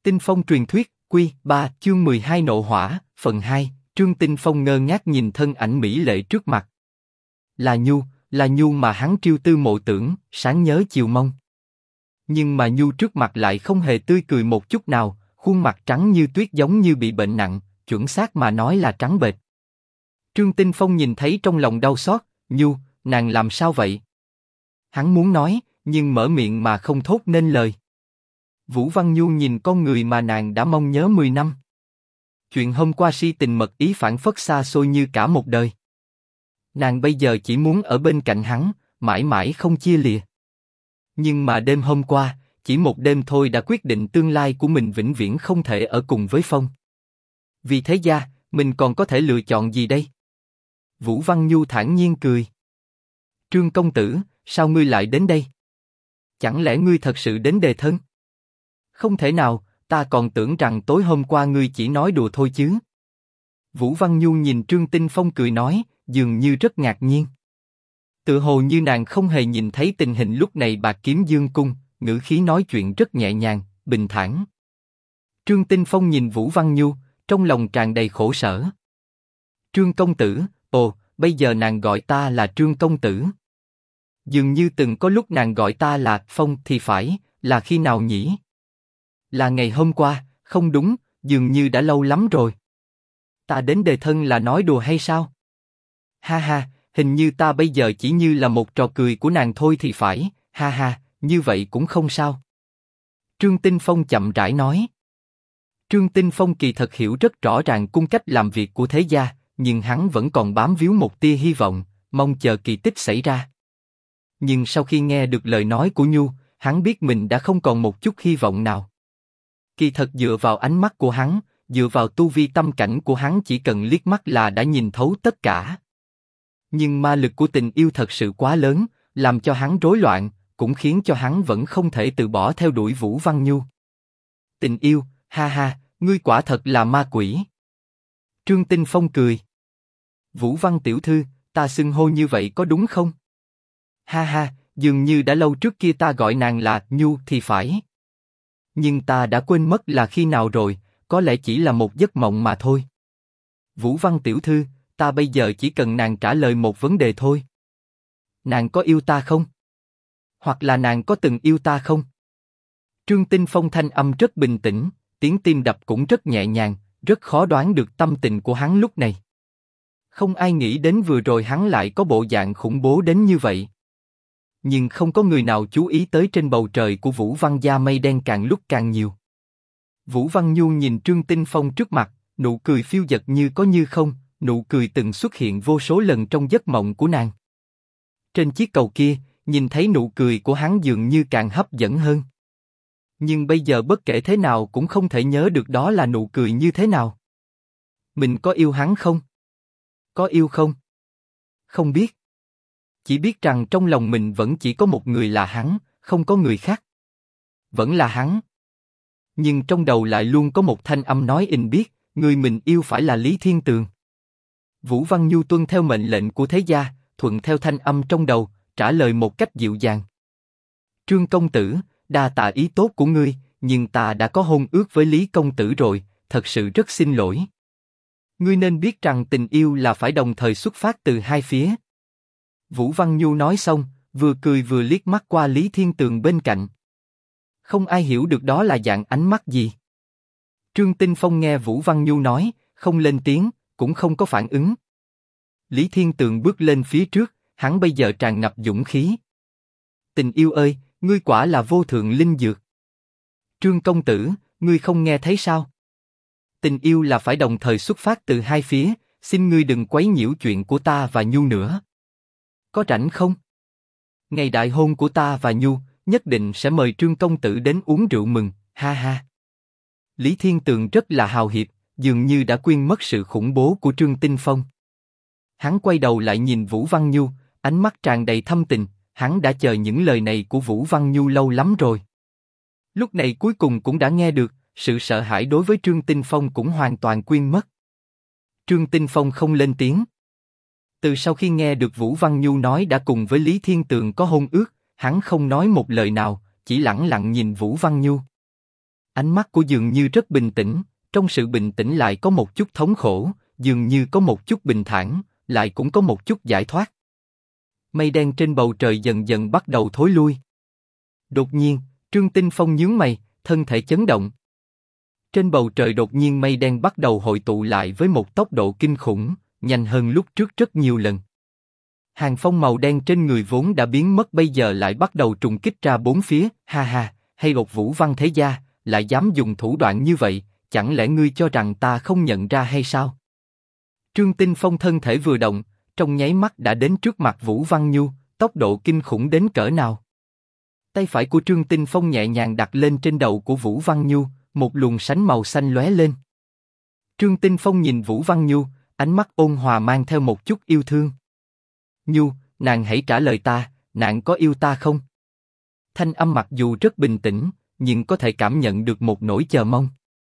Tinh Phong truyền thuyết, Quy 3, chương 12 Nộ hỏa, phần 2, Trương Tinh Phong ngơ ngác nhìn thân ảnh mỹ lệ trước mặt. Là Nhu mà hắn triêu tư mộ tưởng, sáng nhớ chiều mong. Nhưng mà Nhu trước mặt lại không hề tươi cười một chút nào, khuôn mặt trắng như tuyết giống như bị bệnh nặng, chuẩn xác mà nói là trắng bệch. Trương Tinh Phong nhìn thấy trong lòng đau xót, Nhu, nàng làm sao vậy? Hắn muốn nói, nhưng mở miệng mà không thốt nên lời. Vũ Văn Nhu nhìn con người mà nàng đã mong nhớ 10 năm. Chuyện hôm qua si tình mật ý phảng phất xa xôi như cả một đời. Nàng bây giờ chỉ muốn ở bên cạnh hắn, mãi mãi không chia lìa. Nhưng mà đêm hôm qua, chỉ một đêm thôi đã quyết định tương lai của mình vĩnh viễn không thể ở cùng với Phong. Vì thế gia, mình còn có thể lựa chọn gì đây? Vũ Văn Nhu thản nhiên cười. Trương công tử, sao ngươi lại đến đây? Chẳng lẽ ngươi thật sự đến đề thân? Không thể nào, ta còn tưởng rằng tối hôm qua ngươi chỉ nói đùa thôi chứ. Vũ Văn Nhu nhìn Trương Tinh Phong cười nói, dường như rất ngạc nhiên. Tự hồ như nàng không hề nhìn thấy tình hình lúc này Bạc Kiếm Dương cung, ngữ khí nói chuyện rất nhẹ nhàng, bình thản. Trương Tinh Phong nhìn Vũ Văn Nhu, trong lòng tràn đầy khổ sở. Trương công tử, ồ, bây giờ nàng gọi ta là Trương công tử. Dường như từng có lúc nàng gọi ta là Phong thì phải, là khi nào nhỉ? Là ngày hôm qua, không đúng, dường như đã lâu lắm rồi. Ta đến đề thân là nói đùa hay sao? Ha ha, hình như ta bây giờ chỉ như là một trò cười của nàng thôi thì phải, ha ha, như vậy cũng không sao. Trương Tinh Phong chậm rãi nói. Trương Tinh Phong kỳ thật hiểu rất rõ ràng cung cách làm việc của thế gia, nhưng hắn vẫn còn bám víu một tia hy vọng, mong chờ kỳ tích xảy ra. Nhưng sau khi nghe được lời nói của Nhu, hắn biết mình đã không còn một chút hy vọng nào. Kỳ thật dựa vào ánh mắt của hắn, dựa vào tu vi tâm cảnh của hắn chỉ cần liếc mắt là đã nhìn thấu tất cả. Nhưng ma lực của tình yêu thật sự quá lớn, làm cho hắn rối loạn, cũng khiến cho hắn vẫn không thể từ bỏ theo đuổi Vũ Văn Nhu. Tình yêu, ha ha, ngươi quả thật là ma quỷ. Trương Tinh Phong cười. Vũ Văn tiểu thư, ta xưng hô như vậy có đúng không? Ha ha, dường như đã lâu trước kia ta gọi nàng là Nhu thì phải. Nhưng ta đã quên mất là khi nào rồi, có lẽ chỉ là một giấc mộng mà thôi. Vũ Văn tiểu thư, ta bây giờ chỉ cần nàng trả lời một vấn đề thôi. Nàng có yêu ta không? Hoặc là nàng có từng yêu ta không? Trương Tinh Phong thanh âm rất bình tĩnh, tiếng tim đập cũng rất nhẹ nhàng, rất khó đoán được tâm tình của hắn lúc này. Không ai nghĩ đến vừa rồi hắn lại có bộ dạng khủng bố đến như vậy. Nhưng không có người nào chú ý tới trên bầu trời của Vũ Văn gia mây đen càng lúc càng nhiều. Vũ Văn Nhu nhìn Trương Tinh Phong trước mặt, nụ cười phiêu dật như có như không, nụ cười từng xuất hiện vô số lần trong giấc mộng của nàng. Trên chiếc cầu kia, nhìn thấy nụ cười của hắn dường như càng hấp dẫn hơn. Nhưng bây giờ bất kể thế nào cũng không thể nhớ được đó là nụ cười như thế nào. Mình có yêu hắn không? Có yêu không? Không biết. Chỉ biết rằng trong lòng mình vẫn chỉ có một người là hắn, không có người khác. Vẫn là hắn. Nhưng trong đầu lại luôn có một thanh âm nói ình biết, người mình yêu phải là Lý Thiên Tường. Vũ Văn Nhu tuân theo mệnh lệnh của thế gia, thuận theo thanh âm trong đầu, trả lời một cách dịu dàng. Trương công tử, đa tạ ý tốt của ngươi, nhưng ta đã có hôn ước với Lý công tử rồi, thật sự rất xin lỗi. Ngươi nên biết rằng tình yêu là phải đồng thời xuất phát từ hai phía. Vũ Văn Nhu nói xong, vừa cười vừa liếc mắt qua Lý Thiên Tường bên cạnh. Không ai hiểu được đó là dạng ánh mắt gì. Trương Tinh Phong nghe Vũ Văn Nhu nói, không lên tiếng, cũng không có phản ứng. Lý Thiên Tường bước lên phía trước, hắn bây giờ tràn ngập dũng khí. Tình yêu ơi, ngươi quả là vô thượng linh dược. Trương công tử, ngươi không nghe thấy sao? Tình yêu là phải đồng thời xuất phát từ hai phía, xin ngươi đừng quấy nhiễu chuyện của ta và Nhu nữa. Có rảnh không? Ngày đại hôn của ta và Nhu, nhất định sẽ mời Trương công tử đến uống rượu mừng, ha ha. Lý Thiên Tường rất là hào hiệp, dường như đã quên mất sự khủng bố của Trương Tinh Phong. Hắn quay đầu lại nhìn Vũ Văn Nhu, ánh mắt tràn đầy thâm tình, hắn đã chờ những lời này của Vũ Văn Nhu lâu lắm rồi. Lúc này cuối cùng cũng đã nghe được, sự sợ hãi đối với Trương Tinh Phong cũng hoàn toàn quên mất. Trương Tinh Phong không lên tiếng. Từ sau khi nghe được Vũ Văn Nhu nói đã cùng với Lý Thiên Tường có hôn ước, hắn không nói một lời nào, chỉ lẳng lặng nhìn Vũ Văn Nhu. Ánh mắt của dường như rất bình tĩnh, trong sự bình tĩnh lại có một chút thống khổ, dường như có một chút bình thản, lại cũng có một chút giải thoát. Mây đen trên bầu trời dần dần bắt đầu thối lui. Đột nhiên, Trương Tinh Phong nhướng mày, thân thể chấn động. Trên bầu trời đột nhiên mây đen bắt đầu hội tụ lại với một tốc độ kinh khủng, nhanh hơn lúc trước rất nhiều lần. Hàng phong màu đen trên người vốn đã biến mất bây giờ lại bắt đầu trùng kích ra bốn phía, ha ha, hay đột Vũ Văn thế gia, lại dám dùng thủ đoạn như vậy, chẳng lẽ ngươi cho rằng ta không nhận ra hay sao? Trương Tinh Phong thân thể vừa động, trong nháy mắt đã đến trước mặt Vũ Văn Nhu, tốc độ kinh khủng đến cỡ nào? Tay phải của Trương Tinh Phong nhẹ nhàng đặt lên trên đầu của Vũ Văn Nhu, một luồng sánh màu xanh lóe lên. Trương Tinh Phong nhìn Vũ Văn Nhu, ánh mắt ôn hòa mang theo một chút yêu thương. Nhu, nàng hãy trả lời ta, nàng có yêu ta không? Thanh âm mặc dù rất bình tĩnh, nhưng có thể cảm nhận được một nỗi chờ mong.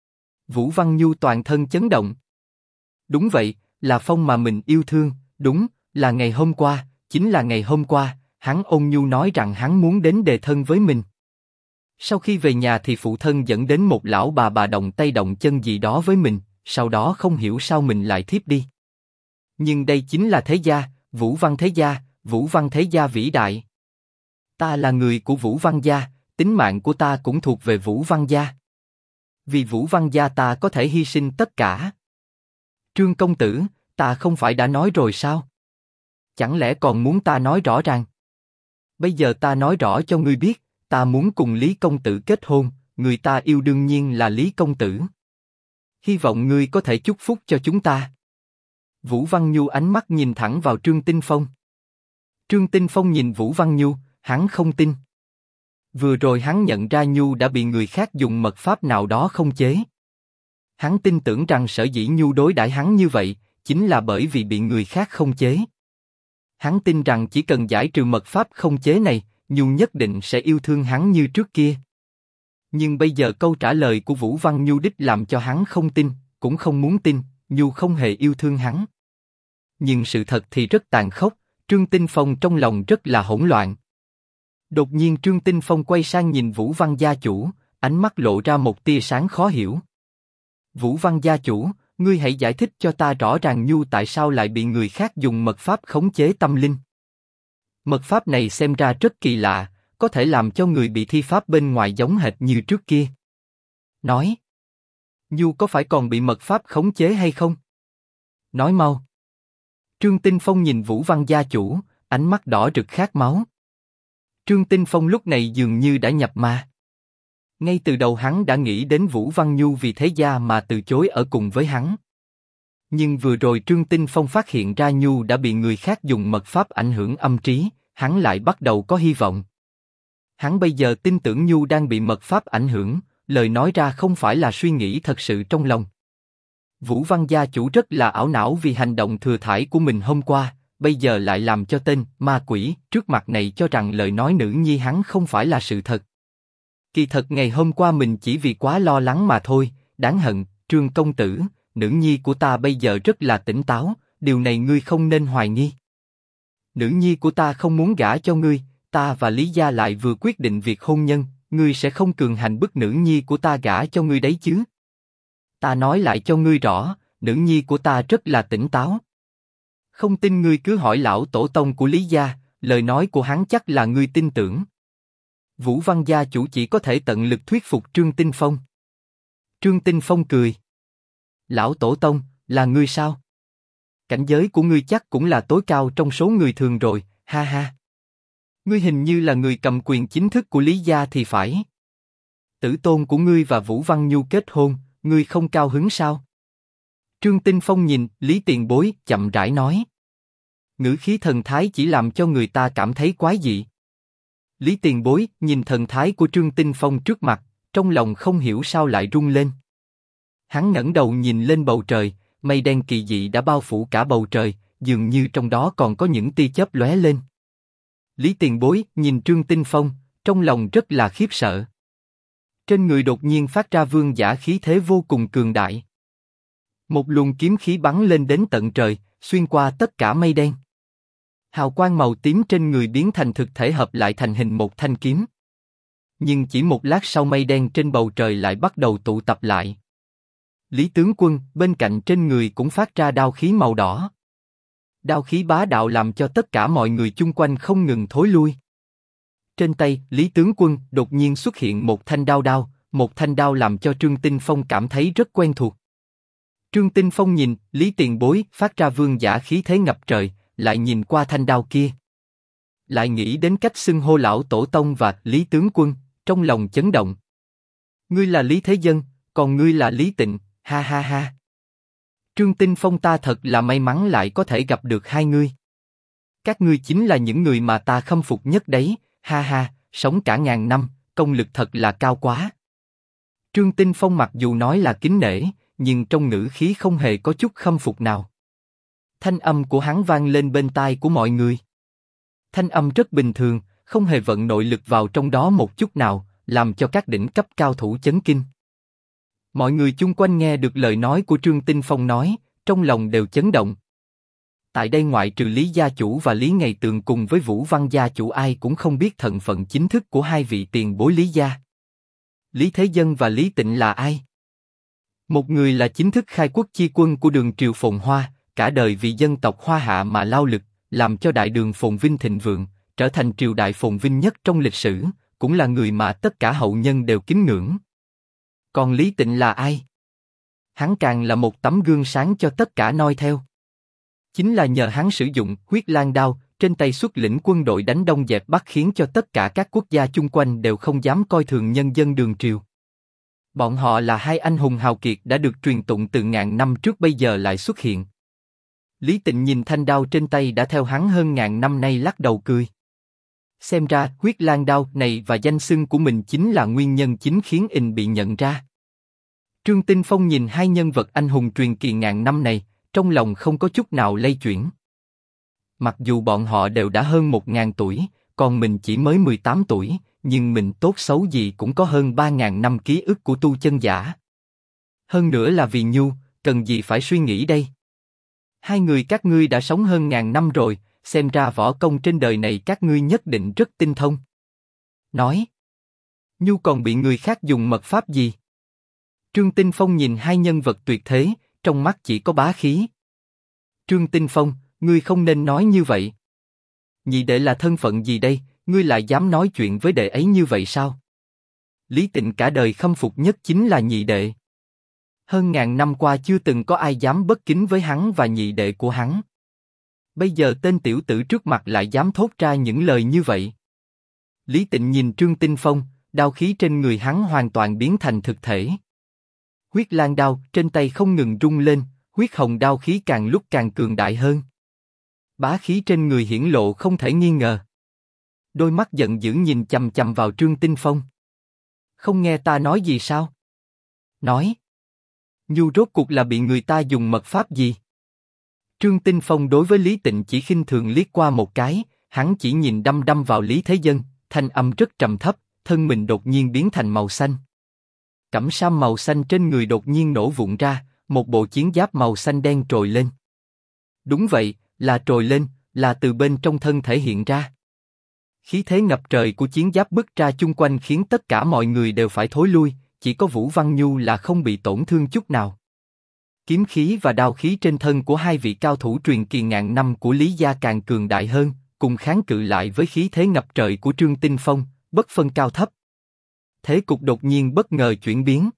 Vũ Văn Nhu toàn thân chấn động. Đúng vậy, là Phong mà mình yêu thương, đúng, là ngày hôm qua, chính là ngày hôm qua, hắn ôn nhu nói rằng hắn muốn đến đề thân với mình. Sau khi về nhà thì phụ thân dẫn đến một lão bà động tay động chân gì đó với mình, sau đó không hiểu sao mình lại thiếp đi. Nhưng đây chính là thế gia, Vũ Văn thế gia, Vũ Văn thế gia vĩ đại. Ta là người của Vũ Văn gia, tính mạng của ta cũng thuộc về Vũ Văn gia. Vì Vũ Văn gia ta có thể hy sinh tất cả. Trương công tử, ta không phải đã nói rồi sao? Chẳng lẽ còn muốn ta nói rõ ràng? Bây giờ ta nói rõ cho ngươi biết, ta muốn cùng Lý công tử kết hôn, người ta yêu đương nhiên là Lý công tử. Hy vọng ngươi có thể chúc phúc cho chúng ta. Vũ Văn Nhu ánh mắt nhìn thẳng vào Trương Tinh Phong. Trương Tinh Phong nhìn Vũ Văn Nhu, hắn không tin. Vừa rồi hắn nhận ra Nhu đã bị người khác dùng mật pháp nào đó khống chế. Hắn tin tưởng rằng sở dĩ Nhu đối đãi hắn như vậy, chính là bởi vì bị người khác khống chế. Hắn tin rằng chỉ cần giải trừ mật pháp khống chế này, Nhu nhất định sẽ yêu thương hắn như trước kia. Nhưng bây giờ câu trả lời của Vũ Văn Nhu đích làm cho hắn không tin, cũng không muốn tin, Nhu không hề yêu thương hắn. Nhưng sự thật thì rất tàn khốc, Trương Tinh Phong trong lòng rất là hỗn loạn. Đột nhiên Trương Tinh Phong quay sang nhìn Vũ Văn gia chủ, ánh mắt lộ ra một tia sáng khó hiểu. Vũ Văn gia chủ, ngươi hãy giải thích cho ta rõ ràng Nhu tại sao lại bị người khác dùng mật pháp khống chế tâm linh. Mật pháp này xem ra rất kỳ lạ, có thể làm cho người bị thi pháp bên ngoài giống hệt như trước kia. Nói, Nhu có phải còn bị mật pháp khống chế hay không? Nói mau. Trương Tinh Phong nhìn Vũ Văn gia chủ, ánh mắt đỏ rực khát máu. Trương Tinh Phong lúc này dường như đã nhập ma. Ngay từ đầu hắn đã nghĩ đến Vũ Văn Nhu vì thế gia mà từ chối ở cùng với hắn. Nhưng vừa rồi Trương Tinh Phong phát hiện ra Nhu đã bị người khác dùng mật pháp ảnh hưởng âm trí, hắn lại bắt đầu có hy vọng. Hắn bây giờ tin tưởng Nhu đang bị mật pháp ảnh hưởng, lời nói ra không phải là suy nghĩ thật sự trong lòng. Vũ Văn gia chủ rất là ảo não vì hành động thừa thãi của mình hôm qua, bây giờ lại làm cho tên ma quỷ trước mặt này cho rằng lời nói nữ nhi hắn không phải là sự thật. Kỳ thật ngày hôm qua mình chỉ vì quá lo lắng mà thôi, đáng hận, Trương công tử, nữ nhi của ta bây giờ rất là tỉnh táo, điều này ngươi không nên hoài nghi. Nữ nhi của ta không muốn gả cho ngươi, ta và Lý gia lại vừa quyết định việc hôn nhân, ngươi sẽ không cường hành bức nữ nhi của ta gả cho ngươi đấy chứ? Ta nói lại cho ngươi rõ, nữ nhi của ta rất là tỉnh táo. Không tin ngươi cứ hỏi lão tổ tông của Lý gia, lời nói của hắn chắc là ngươi tin tưởng. Vũ Văn gia chủ chỉ có thể tận lực thuyết phục Trương Tinh Phong. Trương Tinh Phong cười. Lão tổ tông, là ngươi sao? Cảnh giới của ngươi chắc cũng là tối cao trong số người thường rồi, ha ha. Ngươi hình như là người cầm quyền chính thức của Lý gia thì phải. Tử tôn của ngươi và Vũ Văn Nhu kết hôn, ngươi không cao hứng sao? Trương Tinh Phong nhìn Lý Tiền Bối, chậm rãi nói. Ngữ khí thần thái chỉ làm cho người ta cảm thấy quái dị. Lý Tiền Bối nhìn thần thái của Trương Tinh Phong trước mặt, trong lòng không hiểu sao lại rung lên. Hắn ngẩng đầu nhìn lên bầu trời, mây đen kỳ dị đã bao phủ cả bầu trời, dường như trong đó còn có những tia chớp lóe lên. Lý Tiền Bối nhìn Trương Tinh Phong, trong lòng rất là khiếp sợ. Trên người đột nhiên phát ra vương giả khí thế vô cùng cường đại. Một luồng kiếm khí bắn lên đến tận trời, xuyên qua tất cả mây đen. Hào quang màu tím trên người biến thành thực thể hợp lại thành hình một thanh kiếm. nhưng chỉ một lát sau mây đen trên bầu trời lại bắt đầu tụ tập lại. Lý tướng quân bên cạnh trên người cũng phát ra đao khí màu đỏ. Đao khí bá đạo làm cho tất cả mọi người chung quanh không ngừng thối lui. Trên tay Lý tướng quân đột nhiên xuất hiện một thanh đao, một thanh đao làm cho Trương Tinh Phong cảm thấy rất quen thuộc. Trương Tinh Phong nhìn Lý tiền bối phát ra vương giả khí thế ngập trời, lại nhìn qua thanh đao kia, lại nghĩ đến cách xưng hô lão tổ tông và Lý tướng quân, trong lòng chấn động. Ngươi là Lý Thế Dân, còn ngươi là Lý Tịnh, ha ha ha. Trương Tinh Phong, ta thật là may mắn lại có thể gặp được hai ngươi. Các ngươi chính là những người mà ta khâm phục nhất đấy, ha ha, sống cả ngàn năm, công lực thật là cao quá. Trương Tinh Phong mặc dù nói là kính nể, nhưng trong ngữ khí không hề có chút khâm phục nào. Thanh âm của hắn vang lên bên tai của mọi người. Thanh âm rất bình thường, không hề vận nội lực vào trong đó một chút nào, làm cho các đỉnh cấp cao thủ chấn kinh. Mọi người chung quanh nghe được lời nói của Trương Tinh Phong nói, trong lòng đều chấn động. Tại đây ngoại trừ Lý gia chủ và Lý Ngày Tường cùng với Vũ Văn gia chủ, ai cũng không biết thân phận chính thức của hai vị tiền bối Lý gia. Lý Thế Dân và Lý Tịnh là ai? Một người là chính thức khai quốc chi quân của đường triều phồn hoa, cả đời vì dân tộc Hoa Hạ mà lao lực, làm cho đại đường phồn vinh thịnh vượng, trở thành triều đại phồn vinh nhất trong lịch sử, cũng là người mà tất cả hậu nhân đều kính ngưỡng. Còn Lý Tịnh là ai? Hắn càng là một tấm gương sáng cho tất cả noi theo. Chính là nhờ hắn sử dụng huyết lang đao, trên tay xuất lĩnh quân đội đánh Đông dẹp Bắc, khiến cho tất cả các quốc gia chung quanh đều không dám coi thường nhân dân đường triều. Bọn họ là hai anh hùng hào kiệt đã được truyền tụng từ ngàn năm trước, bây giờ lại xuất hiện. Lý Tịnh nhìn thanh đao trên tay đã theo hắn hơn ngàn năm nay, lắc đầu cười. Xem ra huyết lang đao này và danh xưng của mình chính là nguyên nhân chính khiến y bị nhận ra. Trương Tinh Phong nhìn hai nhân vật anh hùng truyền kỳ ngàn năm này, trong lòng không có chút nào lay chuyển. Mặc dù bọn họ đều đã hơn 1000 tuổi, còn mình chỉ mới 18 tuổi, nhưng mình tốt xấu gì cũng có hơn 3000 năm ký ức của tu chân giả. Hơn nữa là vì nhu, cần gì phải suy nghĩ đây? Hai người các ngươi đã sống hơn ngàn năm rồi, xem ra võ công trên đời này các ngươi nhất định rất tinh thông. Nói, nhu còn bị người khác dùng mật pháp gì? Trương Tinh Phong nhìn hai nhân vật tuyệt thế, trong mắt chỉ có bá khí. Trương Tinh Phong, ngươi không nên nói như vậy. Nhị đệ là thân phận gì đây, ngươi lại dám nói chuyện với đệ ấy như vậy sao? Lý Tịnh cả đời khâm phục nhất chính là nhị đệ. Hơn ngàn năm qua chưa từng có ai dám bất kính với hắn và nhị đệ của hắn. Bây giờ tên tiểu tử trước mặt lại dám thốt ra những lời như vậy. Lý Tịnh nhìn Trương Tinh Phong, đao khí trên người hắn hoàn toàn biến thành thực thể. Huyết lang đao trên tay không ngừng rung lên, huyết hồng đao khí càng lúc càng cường đại hơn. Bá khí trên người hiển lộ không thể nghi ngờ. Đôi mắt giận dữ nhìn chằm chằm vào Trương Tinh Phong. Không nghe ta nói gì sao? Nói. Nhu rốt cuộc là bị người ta dùng mật pháp gì? Trương Tinh Phong đối với Lý Tịnh chỉ khinh thường liếc qua một cái, hắn chỉ nhìn đăm đăm vào Lý Thế Dân, thanh âm rất trầm thấp, thân mình đột nhiên biến thành màu xanh. Cẩm sam màu xanh trên người đột nhiên nổ vụn ra, một bộ chiến giáp màu xanh đen trồi lên. Đúng vậy, là trồi lên, là từ bên trong thân thể hiện ra. Khí thế ngập trời của chiến giáp bứt ra chung quanh khiến tất cả mọi người đều phải thối lui, chỉ có Vũ Văn Nhu là không bị tổn thương chút nào. Kiếm khí và đao khí trên thân của hai vị cao thủ truyền kỳ ngàn năm của Lý gia càng cường đại hơn, cùng kháng cự lại với khí thế ngập trời của Trương Tinh Phong, bất phân cao thấp. Thế cục đột nhiên bất ngờ chuyển biến.